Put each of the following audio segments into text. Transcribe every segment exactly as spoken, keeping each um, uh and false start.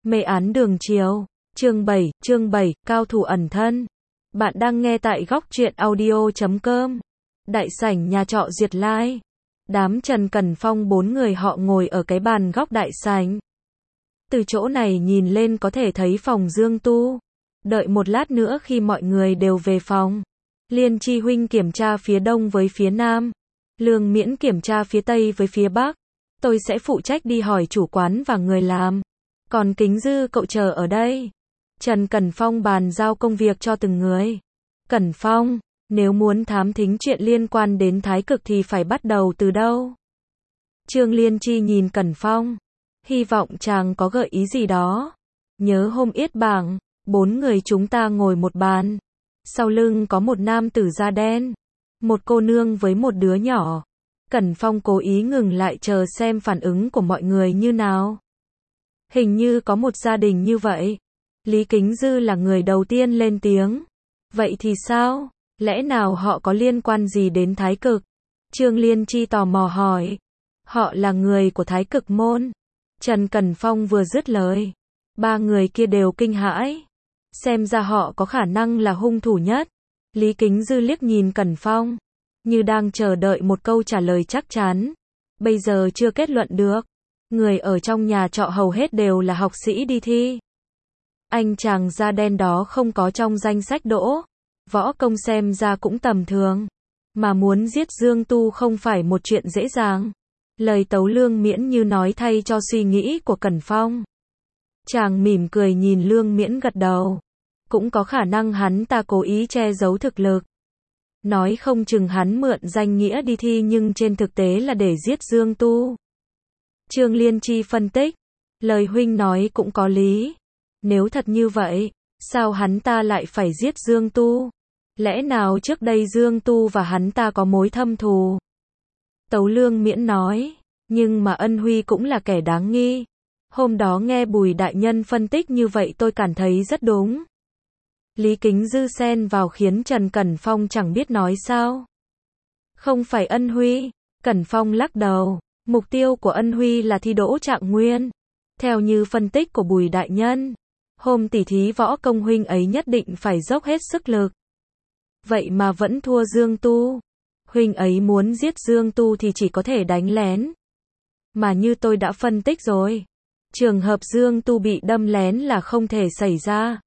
Mê án đường chiều. Chương bảy, chương bảy, cao thủ ẩn thân. Bạn đang nghe tại góc truyện audio chấm com. Đại sảnh nhà trọ Duyệt Lai. Đám Trần Cẩn Phong bốn người họ ngồi ở cái bàn góc đại sảnh. Từ chỗ này nhìn lên có thể thấy phòng Dương Tu. Đợi một lát nữa khi mọi người đều về phòng, Liên Chi huynh kiểm tra phía đông với phía nam, Lương Miễn kiểm tra phía tây với phía bắc. Tôi sẽ phụ trách đi hỏi chủ quán và người làm. Còn Kính Dư cậu chờ ở đây. Trần Cẩn Phong bàn giao công việc cho từng người. Cẩn Phong, nếu muốn thám thính chuyện liên quan đến Thái Cực thì phải bắt đầu từ đâu? Trương Liên Chi nhìn Cẩn Phong, hy vọng chàng có gợi ý gì đó. Nhớ hôm yết bảng, bốn người chúng ta ngồi một bàn. Sau lưng có một nam tử da đen, một cô nương với một đứa nhỏ. Cẩn Phong cố ý ngừng lại chờ xem phản ứng của mọi người như nào. Hình như có một gia đình như vậy. Lý Kính Dư là người đầu tiên lên tiếng. Vậy thì sao? Lẽ nào họ có liên quan gì đến Thái Cực? Trương Liên Chi tò mò hỏi. Họ là người của Thái Cực môn. Trần Cẩn Phong vừa dứt lời, ba người kia đều kinh hãi. Xem ra họ có khả năng là hung thủ nhất. Lý Kính Dư liếc nhìn Cẩn Phong, như đang chờ đợi một câu trả lời chắc chắn. Bây giờ chưa kết luận được. Người ở trong nhà trọ hầu hết đều là học sĩ đi thi. Anh chàng da đen đó không có trong danh sách đỗ. Võ công xem ra cũng tầm thường. Mà muốn giết Dương Tu không phải một chuyện dễ dàng. Lời tấu Lương Miễn như nói thay cho suy nghĩ của Cẩn Phong. Chàng mỉm cười nhìn Lương Miễn gật đầu. Cũng có khả năng hắn ta cố ý che giấu thực lực. Nói không chừng hắn mượn danh nghĩa đi thi nhưng trên thực tế là để giết Dương Tu. Trương Liên Chi phân tích. Lời huynh nói cũng có lý. Nếu thật như vậy, sao hắn ta lại phải giết Dương Tu? Lẽ nào trước đây Dương Tu và hắn ta có mối thâm thù? Tấu Lương Miễn nói. Nhưng mà Ân Huy cũng là kẻ đáng nghi. Hôm đó nghe Bùi đại nhân phân tích như vậy tôi cảm thấy rất đúng. Lý Kính Dư xen vào khiến Trần Cẩn Phong chẳng biết nói sao. Không phải Ân Huy. Cẩn Phong lắc đầu. Mục tiêu của Ân Huy là thi đỗ Trạng Nguyên. Theo như phân tích của Bùi đại nhân, hôm tỉ thí võ công huynh ấy nhất định phải dốc hết sức lực. Vậy mà vẫn thua Dương Tu. Huynh ấy muốn giết Dương Tu thì chỉ có thể đánh lén. Mà như tôi đã phân tích rồi, trường hợp Dương Tu bị đâm lén là không thể xảy ra.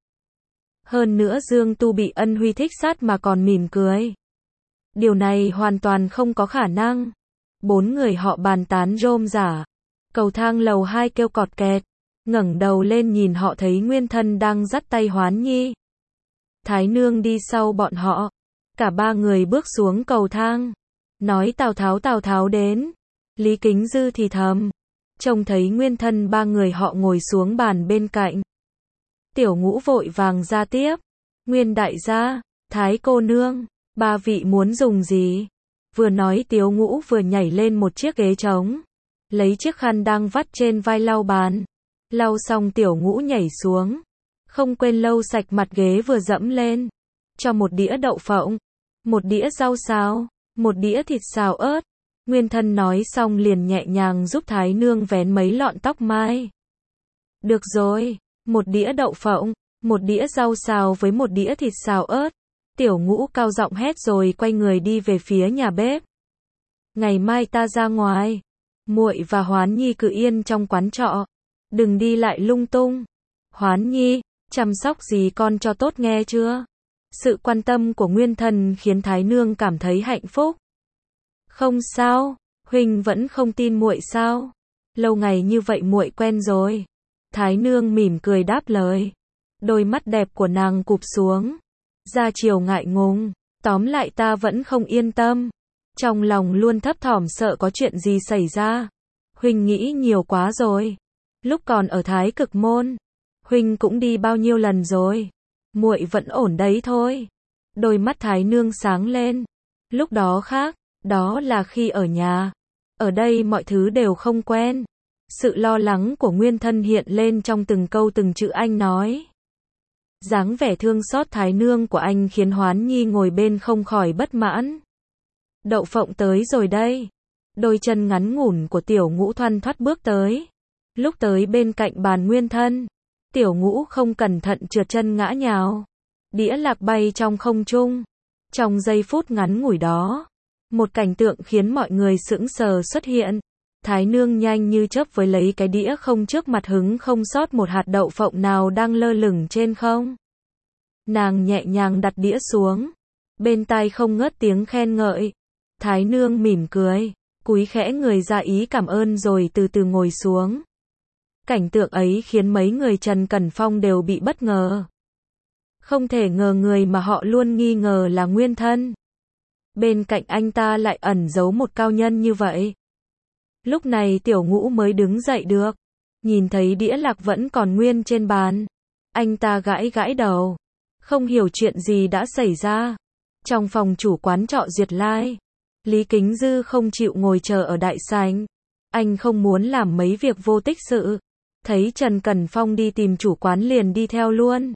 Hơn nữa Dương Tu bị Ân Huy thích sát mà còn mỉm cười. Điều này hoàn toàn không có khả năng. Bốn người họ bàn tán rôm rả. Cầu thang lầu hai kêu cọt kẹt. Ngẩng đầu lên nhìn họ thấy Nguyên Thân đang dắt tay Hoán Nhi. Thái Nương đi sau bọn họ. Cả ba người bước xuống cầu thang. Nói Tào Tháo Tào Tháo đến. Lý Kính Dư thì thầm. Trông thấy Nguyên Thân ba người họ ngồi xuống bàn bên cạnh. Tiểu Ngũ vội vàng ra tiếp. Nguyên đại gia, Thái cô nương, ba vị muốn dùng gì? Vừa nói Tiểu Ngũ vừa nhảy lên một chiếc ghế trống. Lấy chiếc khăn đang vắt trên vai lau bàn. Lau xong Tiểu Ngũ nhảy xuống. Không quên lau sạch mặt ghế vừa dẫm lên. Cho một đĩa đậu phộng, một đĩa rau xào, một đĩa thịt xào ớt. Nguyên Thân nói xong liền nhẹ nhàng giúp Thái Nương vén mấy lọn tóc mai. Được rồi, một đĩa đậu phộng, một đĩa rau xào với một đĩa thịt xào ớt. Tiểu Ngũ cao giọng hét rồi quay người đi về phía nhà bếp. Ngày mai ta ra ngoài. Muội và Hoán Nhi cứ yên trong quán trọ. Đừng đi lại lung tung. Hoán Nhi, chăm sóc gì con cho tốt nghe chưa? Sự quan tâm của Nguyên Thân khiến Thái Nương cảm thấy hạnh phúc. Không sao, huynh vẫn không tin muội sao? Lâu ngày như vậy muội quen rồi. Thái Nương mỉm cười đáp lời. Đôi mắt đẹp của nàng cụp xuống. Ra chiều ngại ngùng. Tóm lại ta vẫn không yên tâm. Trong lòng luôn thấp thỏm sợ có chuyện gì xảy ra. Huynh nghĩ nhiều quá rồi. Lúc còn ở Thái Cực môn, huynh cũng đi bao nhiêu lần rồi. Muội vẫn ổn đấy thôi. Đôi mắt Thái Nương sáng lên. Lúc đó khác, đó là khi ở nhà. Ở đây mọi thứ đều không quen. Sự lo lắng của Nguyên Thân hiện lên trong từng câu từng chữ anh nói. Dáng vẻ thương xót Thái Nương của anh khiến Hoán Nhi ngồi bên không khỏi bất mãn. Đậu phộng tới rồi đây. Đôi chân ngắn ngủn của Tiểu Ngũ thoăn thoắt bước tới. Lúc tới bên cạnh bàn Nguyên Thân, Tiểu Ngũ không cẩn thận trượt chân ngã nhào. Đĩa lạc bay trong không trung. Trong giây phút ngắn ngủi đó, một cảnh tượng khiến mọi người sững sờ xuất hiện. Thái nương nhanh như chớp với lấy cái đĩa không trước mặt hứng không sót một hạt đậu phộng nào đang lơ lửng trên không. Nàng nhẹ nhàng đặt đĩa xuống. Bên tai không ngớt tiếng khen ngợi. Thái nương mỉm cười, cúi khẽ người ra ý cảm ơn rồi từ từ ngồi xuống. Cảnh tượng ấy khiến mấy người Trần Cẩn Phong đều bị bất ngờ. Không thể ngờ người mà họ luôn nghi ngờ là nguyên thân. Bên cạnh anh ta lại ẩn giấu một cao nhân như vậy. Lúc này Tiểu Ngũ mới đứng dậy được. Nhìn thấy đĩa lạc vẫn còn nguyên trên bàn. Anh ta gãi gãi đầu. Không hiểu chuyện gì đã xảy ra. Trong phòng chủ quán trọ Duyệt Lai, Lý Kính Dư không chịu ngồi chờ ở đại sảnh. Anh không muốn làm mấy việc vô tích sự. Thấy Trần Cẩn Phong đi tìm chủ quán liền đi theo luôn.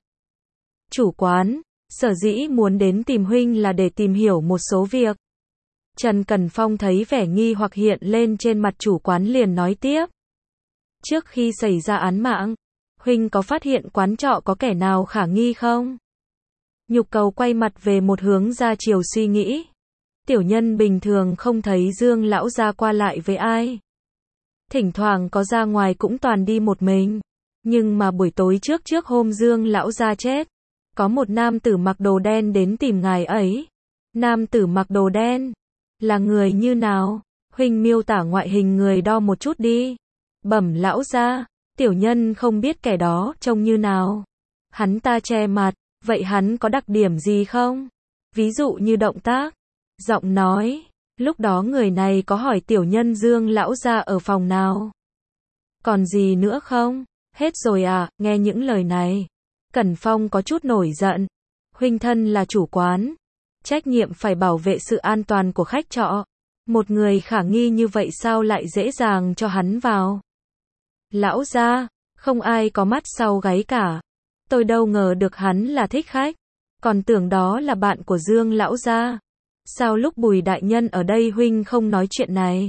Chủ quán, sở dĩ muốn đến tìm huynh là để tìm hiểu một số việc. Trần Cẩn Phong thấy vẻ nghi hoặc hiện lên trên mặt chủ quán liền nói tiếp. Trước khi xảy ra án mạng, huynh có phát hiện quán trọ có kẻ nào khả nghi không? Nhục Cầu quay mặt về một hướng ra chiều suy nghĩ. Tiểu nhân bình thường không thấy Dương lão gia qua lại với ai. Thỉnh thoảng có ra ngoài cũng toàn đi một mình. Nhưng mà buổi tối trước trước hôm Dương lão gia chết, có một nam tử mặc đồ đen đến tìm ngài ấy. Nam tử mặc đồ đen là người như nào? Huynh miêu tả ngoại hình người đo một chút đi. Bẩm lão gia, tiểu nhân không biết kẻ đó trông như nào. Hắn ta che mặt, vậy hắn có đặc điểm gì không? Ví dụ như động tác, giọng nói. Lúc đó người này có hỏi tiểu nhân Dương lão gia ở phòng nào? Còn gì nữa không? Hết rồi à? Nghe những lời này, Cẩn Phong có chút nổi giận. Huynh thân là chủ quán, trách nhiệm phải bảo vệ sự an toàn của khách trọ. Một người khả nghi như vậy sao lại dễ dàng cho hắn vào? Lão gia, không ai có mắt sau gáy cả. Tôi đâu ngờ được hắn là thích khách, còn tưởng đó là bạn của Dương lão gia. Sao lúc Bùi đại nhân ở đây huynh không nói chuyện này?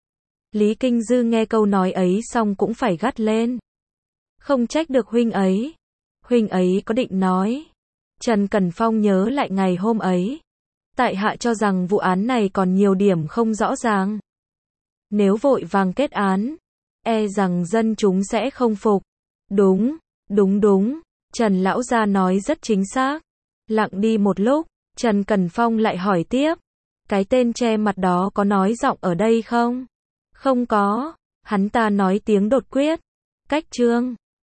Lý Kinh Dư nghe câu nói ấy xong cũng phải gắt lên. Không trách được huynh ấy. Huynh ấy có định nói. Trần Cẩn Phong nhớ lại ngày hôm ấy. Tại hạ cho rằng vụ án này còn nhiều điểm không rõ ràng. Nếu vội vàng kết án, e rằng dân chúng sẽ không phục. Đúng, đúng đúng, Trần lão gia nói rất chính xác. Lặng đi một lúc, Trần Cẩn Phong lại hỏi tiếp. Cái tên che mặt đó có nói giọng ở đây không? Không có, hắn ta nói tiếng đột quyết. Cách trương.